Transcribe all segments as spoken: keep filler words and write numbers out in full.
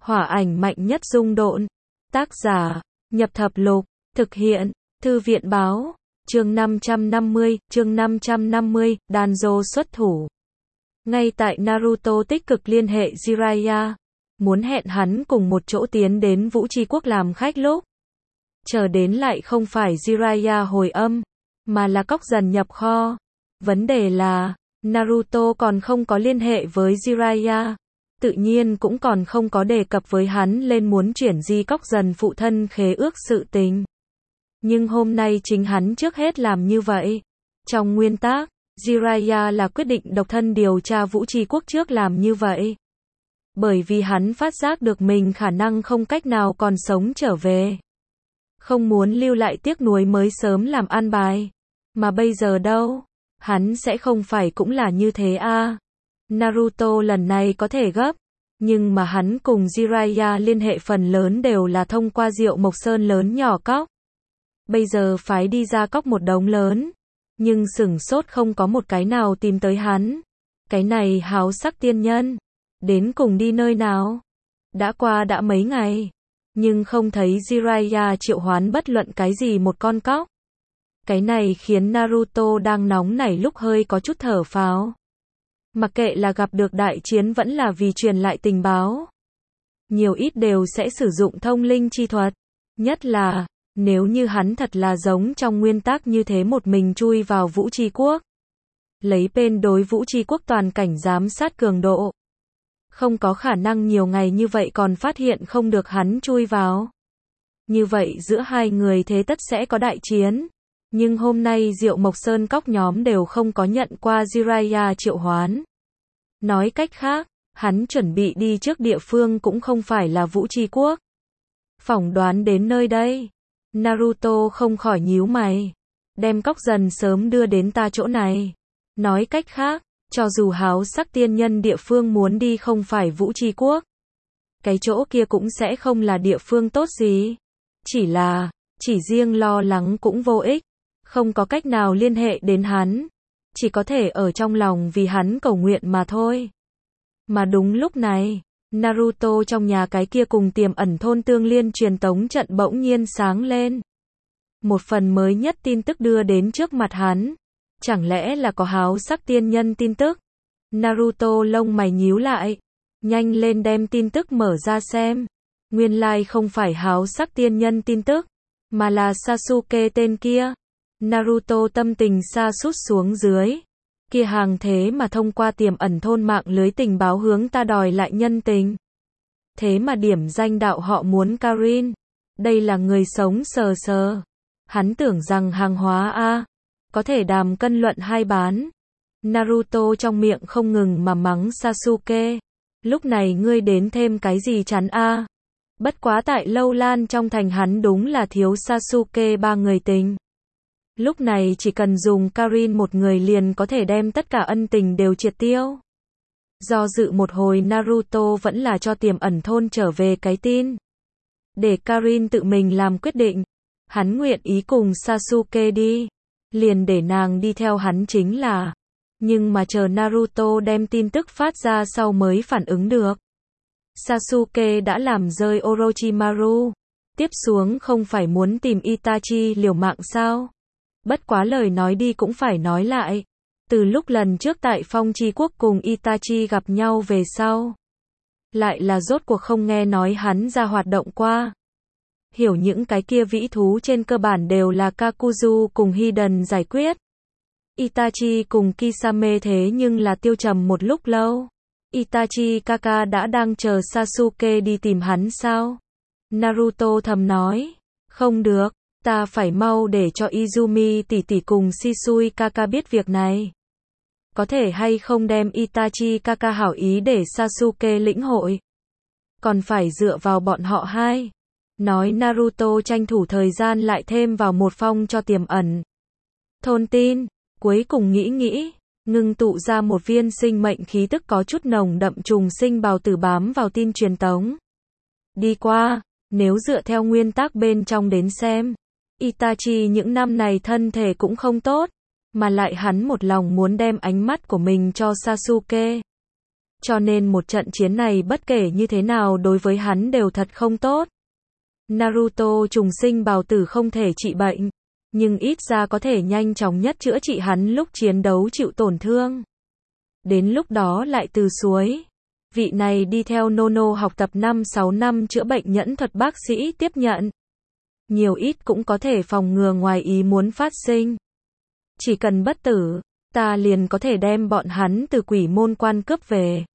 Hỏa ảnh mạnh nhất dung độn. Tác giả, Nhập Thập Lục, thực hiện, Thư viện Báo, chương năm trăm năm mươi, chương năm trăm năm mươi, Danzo xuất thủ. Ngay tại Naruto tích cực liên hệ Jiraiya, muốn hẹn hắn cùng một chỗ tiến đến Vũ Tri Quốc làm khách lúc. Chờ đến lại không phải Jiraiya hồi âm, mà là Cóc Dần nhập kho. Vấn đề là, Naruto còn không có liên hệ với Jiraiya, tự nhiên cũng còn không có đề cập với hắn lên muốn chuyển di Cóc Dần phụ thân khế ước sự tình. Nhưng hôm nay chính hắn trước hết làm như vậy. Trong nguyên tắc, Jiraiya là quyết định độc thân điều tra Vũ Tri Quốc trước làm như vậy. Bởi vì hắn phát giác được mình khả năng không cách nào còn sống trở về. Không muốn lưu lại tiếc nuối mới sớm làm an bài. Mà bây giờ đâu? Hắn sẽ không phải cũng là như thế à? Naruto lần này có thể gấp. Nhưng mà hắn cùng Jiraiya liên hệ phần lớn đều là thông qua Diệu Mộc Sơn lớn nhỏ cóc. Bây giờ phái đi ra cóc một đống lớn. Nhưng sửng sốt không có một cái nào tìm tới hắn. Cái này háo sắc tiên nhân. Đến cùng đi nơi nào? Đã qua đã mấy ngày. Nhưng không thấy Jiraiya triệu hoán bất luận cái gì một con cóc. Cái này khiến Naruto đang nóng nảy lúc hơi có chút thở phào. Mặc kệ là gặp được đại chiến vẫn là vì truyền lại tình báo. Nhiều ít đều sẽ sử dụng thông linh chi thuật. Nhất là, nếu như hắn thật là giống trong nguyên tắc như thế một mình chui vào Vũ Tri Quốc. Lấy bên đối Vũ Tri Quốc toàn cảnh giám sát cường độ. Không có khả năng nhiều ngày như vậy còn phát hiện không được hắn chui vào. Như vậy giữa hai người thế tất sẽ có đại chiến. Nhưng hôm nay Diệu Mộc Sơn cóc nhóm đều không có nhận qua Jiraiya triệu hoán. Nói cách khác, hắn chuẩn bị đi trước địa phương cũng không phải là Vũ Tri Quốc. Phỏng đoán đến nơi đây, Naruto không khỏi nhíu mày. Đem Cóc Dần sớm đưa đến ta chỗ này. Nói cách khác, cho dù háo sắc tiên nhân địa phương muốn đi không phải Vũ Tri Quốc, cái chỗ kia cũng sẽ không là địa phương tốt gì. Chỉ là, chỉ riêng lo lắng cũng vô ích. Không có cách nào liên hệ đến hắn. Chỉ có thể ở trong lòng vì hắn cầu nguyện mà thôi. Mà đúng lúc này, Naruto trong nhà cái kia cùng tiềm ẩn thôn tương liên truyền tống trận bỗng nhiên sáng lên. Một phần mới nhất tin tức đưa đến trước mặt hắn. Chẳng lẽ là có háo sắc tiên nhân tin tức? Naruto lông mày nhíu lại. Nhanh lên đem tin tức mở ra xem. Nguyên lai không phải háo sắc tiên nhân tin tức, mà là Sasuke tên kia. Naruto tâm tình sa sút xuống dưới. Kia hàng thế mà thông qua tiềm ẩn thôn mạng lưới tình báo hướng ta đòi lại nhân tình. Thế mà điểm danh đạo họ muốn Karin. Đây là người sống sờ sờ. Hắn tưởng rằng hàng hóa a, có thể đàm cân luận hai bán. Naruto trong miệng không ngừng mà mắng Sasuke. Lúc này ngươi đến thêm cái gì chắn a? Bất quá tại Lâu Lan trong thành hắn đúng là thiếu Sasuke ba người tình. Lúc này chỉ cần dùng Karin một người liền có thể đem tất cả ân tình đều triệt tiêu. Do dự một hồi Naruto vẫn là cho tiềm ẩn thôn trở về cái tin. Để Karin tự mình làm quyết định. Hắn nguyện ý cùng Sasuke đi. Liền để nàng đi theo hắn chính là. Nhưng mà chờ Naruto đem tin tức phát ra sau mới phản ứng được. Sasuke đã làm rơi Orochimaru. Tiếp xuống không phải muốn tìm Itachi liều mạng sao? Bất quá lời nói đi cũng phải nói lại. Từ lúc lần trước tại Phong Tri Quốc cùng Itachi gặp nhau về sau. Lại là rốt cuộc không nghe nói hắn ra hoạt động qua. Hiểu những cái kia vĩ thú trên cơ bản đều là Kakuzu cùng Hiden giải quyết. Itachi cùng Kisame thế nhưng là tiêu trầm một lúc lâu. Itachi Kaka đã đang chờ Sasuke đi tìm hắn sao? Naruto thầm nói. Không được. Ta phải mau để cho Izumi tỷ tỷ cùng Shisui Kaka biết việc này. Có thể hay không đem Itachi Kaka hảo ý để Sasuke lĩnh hội. Còn phải dựa vào bọn họ hai. Nói Naruto tranh thủ thời gian lại thêm vào một phong cho tiềm ẩn thôn tin. Cuối cùng nghĩ nghĩ, ngưng tụ ra một viên sinh mệnh khí tức có chút nồng đậm trùng sinh bào tử bám vào tin truyền tống. Đi qua, nếu dựa theo nguyên tắc bên trong đến xem. Itachi những năm này thân thể cũng không tốt, mà lại hắn một lòng muốn đem ánh mắt của mình cho Sasuke. Cho nên một trận chiến này bất kể như thế nào đối với hắn đều thật không tốt. Naruto trùng sinh bào tử không thể trị bệnh, nhưng ít ra có thể nhanh chóng nhất chữa trị hắn lúc chiến đấu chịu tổn thương. Đến lúc đó lại từ suối. Vị này đi theo Nono học tập năm sáu năm chữa bệnh nhẫn thuật bác sĩ tiếp nhận. Nhiều ít cũng có thể phòng ngừa ngoài ý muốn phát sinh. Chỉ cần bất tử, ta liền có thể đem bọn hắn từ quỷ môn quan cướp về.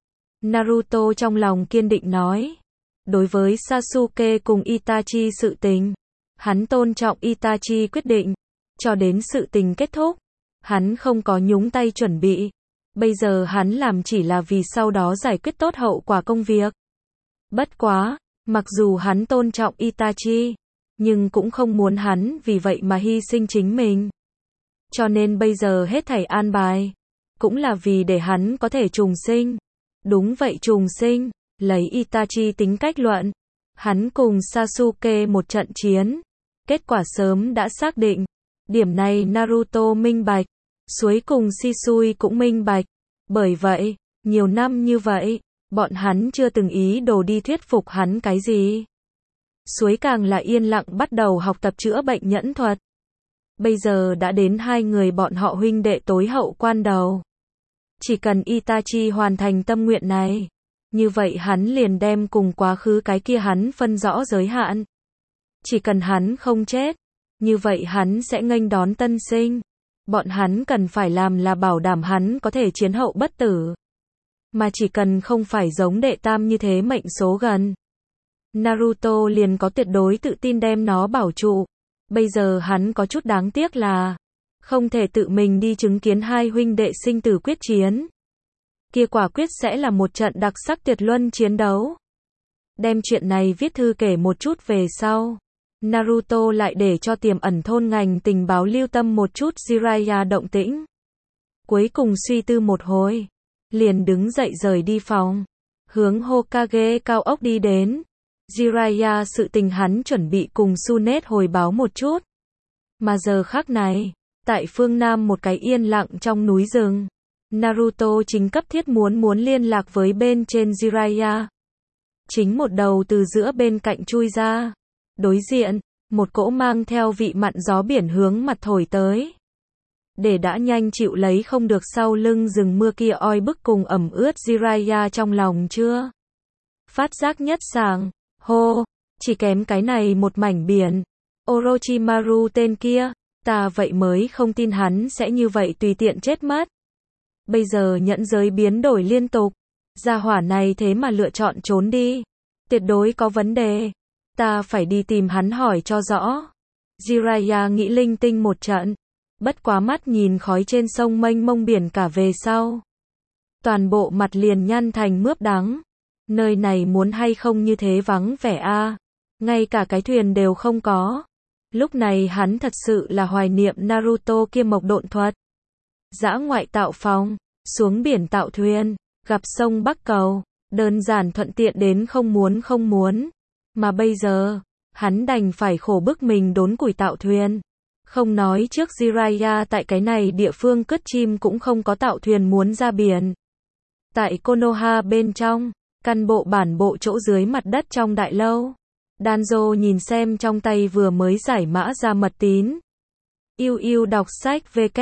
Naruto trong lòng kiên định nói. Đối với Sasuke cùng Itachi sự tình, hắn tôn trọng Itachi quyết định, cho đến sự tình kết thúc, hắn không có nhúng tay chuẩn bị. Bây giờ hắn làm chỉ là vì sau đó giải quyết tốt hậu quả công việc. Bất quá, mặc dù hắn tôn trọng Itachi, nhưng cũng không muốn hắn vì vậy mà hy sinh chính mình. Cho nên bây giờ hết thảy an bài, cũng là vì để hắn có thể trùng sinh. Đúng vậy, trùng sinh, lấy Itachi tính cách luận, hắn cùng Sasuke một trận chiến, kết quả sớm đã xác định. Điểm này Naruto minh bạch, suối cùng Shisui cũng minh bạch. Bởi vậy, nhiều năm như vậy, bọn hắn chưa từng ý đồ đi thuyết phục hắn cái gì. Suối càng là yên lặng bắt đầu học tập chữa bệnh nhẫn thuật. Bây giờ đã đến hai người bọn họ huynh đệ tối hậu quan đầu. Chỉ cần Itachi hoàn thành tâm nguyện này, như vậy hắn liền đem cùng quá khứ cái kia hắn phân rõ giới hạn. Chỉ cần hắn không chết, như vậy hắn sẽ nghênh đón tân sinh. Bọn hắn cần phải làm là bảo đảm hắn có thể chiến hậu bất tử. Mà chỉ cần không phải giống đệ tam như thế mệnh số gần, Naruto liền có tuyệt đối tự tin đem nó bảo trụ. Bây giờ hắn có chút đáng tiếc là không thể tự mình đi chứng kiến hai huynh đệ sinh tử quyết chiến. Kia quả quyết sẽ là một trận đặc sắc tuyệt luân chiến đấu. Đem chuyện này viết thư kể một chút về sau, Naruto lại để cho tiềm ẩn thôn ngành tình báo lưu tâm một chút Jiraiya động tĩnh. Cuối cùng suy tư một hồi, liền đứng dậy rời đi phòng, hướng Hokage cao ốc đi đến. Jiraiya sự tình hắn chuẩn bị cùng Tsunade hồi báo một chút. Mà giờ khắc này, tại phương Nam một cái yên lặng trong núi rừng, Naruto chính cấp thiết muốn muốn liên lạc với bên trên Jiraiya. Chính một đầu từ giữa bên cạnh chui ra. Đối diện, một cỗ mang theo vị mặn gió biển hướng mặt thổi tới. Để đã nhanh chịu lấy không được sau lưng rừng mưa kia oi bức cùng ẩm ướt Jiraiya trong lòng chưa phát giác nhất sàng. Hô, chỉ kém cái này một mảnh biển. Orochimaru tên kia, ta vậy mới không tin hắn sẽ như vậy tùy tiện chết mất. Bây giờ nhẫn giới biến đổi liên tục, gia hỏa này thế mà lựa chọn trốn đi. Tuyệt đối có vấn đề. Ta phải đi tìm hắn hỏi cho rõ. Jiraiya nghĩ linh tinh một trận, bất quá mắt nhìn khói trên sông mênh mông biển cả về sau. Toàn bộ mặt liền nhăn thành mướp đắng. Nơi này muốn hay không như thế vắng vẻ a, à. Ngay cả cái thuyền đều không có. Lúc này hắn thật sự là hoài niệm Naruto kia mộc độn thuật. Dã ngoại tạo phòng, xuống biển tạo thuyền, gặp sông Bắc Cầu, đơn giản thuận tiện đến không muốn không muốn. Mà bây giờ, hắn đành phải khổ bức mình đốn củi tạo thuyền. Không nói trước Jiraiya tại cái này địa phương cất chim cũng không có tạo thuyền muốn ra biển. Tại Konoha bên trong, căn bộ bản bộ chỗ dưới mặt đất trong đại lâu. Danzo nhìn xem trong tay vừa mới giải mã ra mật tín. Yêu yêu đọc sách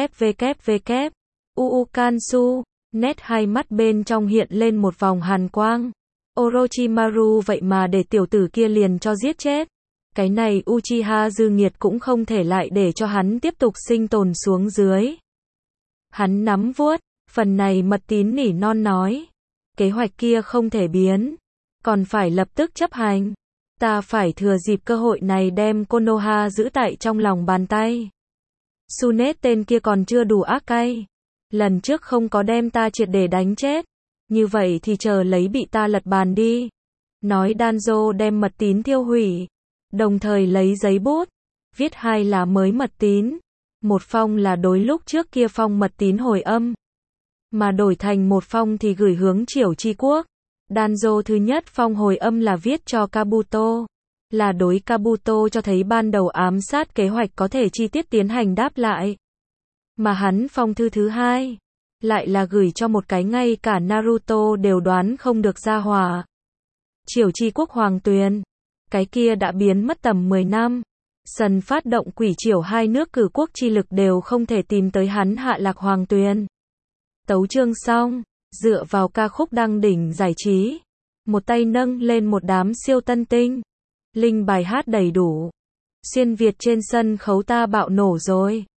www. Uu Kansu, nét hai mắt bên trong hiện lên một vòng hàn quang. Orochimaru vậy mà để tiểu tử kia liền cho giết chết. Cái này Uchiha dư nghiệt cũng không thể lại để cho hắn tiếp tục sinh tồn xuống dưới. Hắn nắm vuốt, phần này mật tín nỉ non nói. Kế hoạch kia không thể biến, còn phải lập tức chấp hành. Ta phải thừa dịp cơ hội này đem Konoha giữ tại trong lòng bàn tay. Tsunade tên kia còn chưa đủ ác cay. Lần trước không có đem ta triệt để đánh chết. Như vậy thì chờ lấy bị ta lật bàn đi. Nói Danzo đem mật tín tiêu hủy. Đồng thời lấy giấy bút, viết hai lá mới mật tín. Một phong là đối lúc trước kia phong mật tín hồi âm. Mà đổi thành một phong thì gửi hướng Triều Chi Quốc. Danzo thứ nhất phong hồi âm là viết cho Kabuto. Là đối Kabuto cho thấy ban đầu ám sát kế hoạch có thể chi tiết tiến hành đáp lại. Mà hắn phong thư thứ hai, lại là gửi cho một cái ngay cả Naruto đều đoán không được gia hỏa. Triều Chi Quốc Hoàng Tuyền. Cái kia đã biến mất tầm mười năm. Sần phát động quỷ triều hai nước cử quốc chi lực đều không thể tìm tới hắn hạ lạc Hoàng Tuyền. Tấu chương xong, dựa vào ca khúc đăng đỉnh giải trí. Một tay nâng lên một đám siêu tân tinh. Linh bài hát đầy đủ. Xuyên Việt trên sân khấu ta bạo nổ rồi.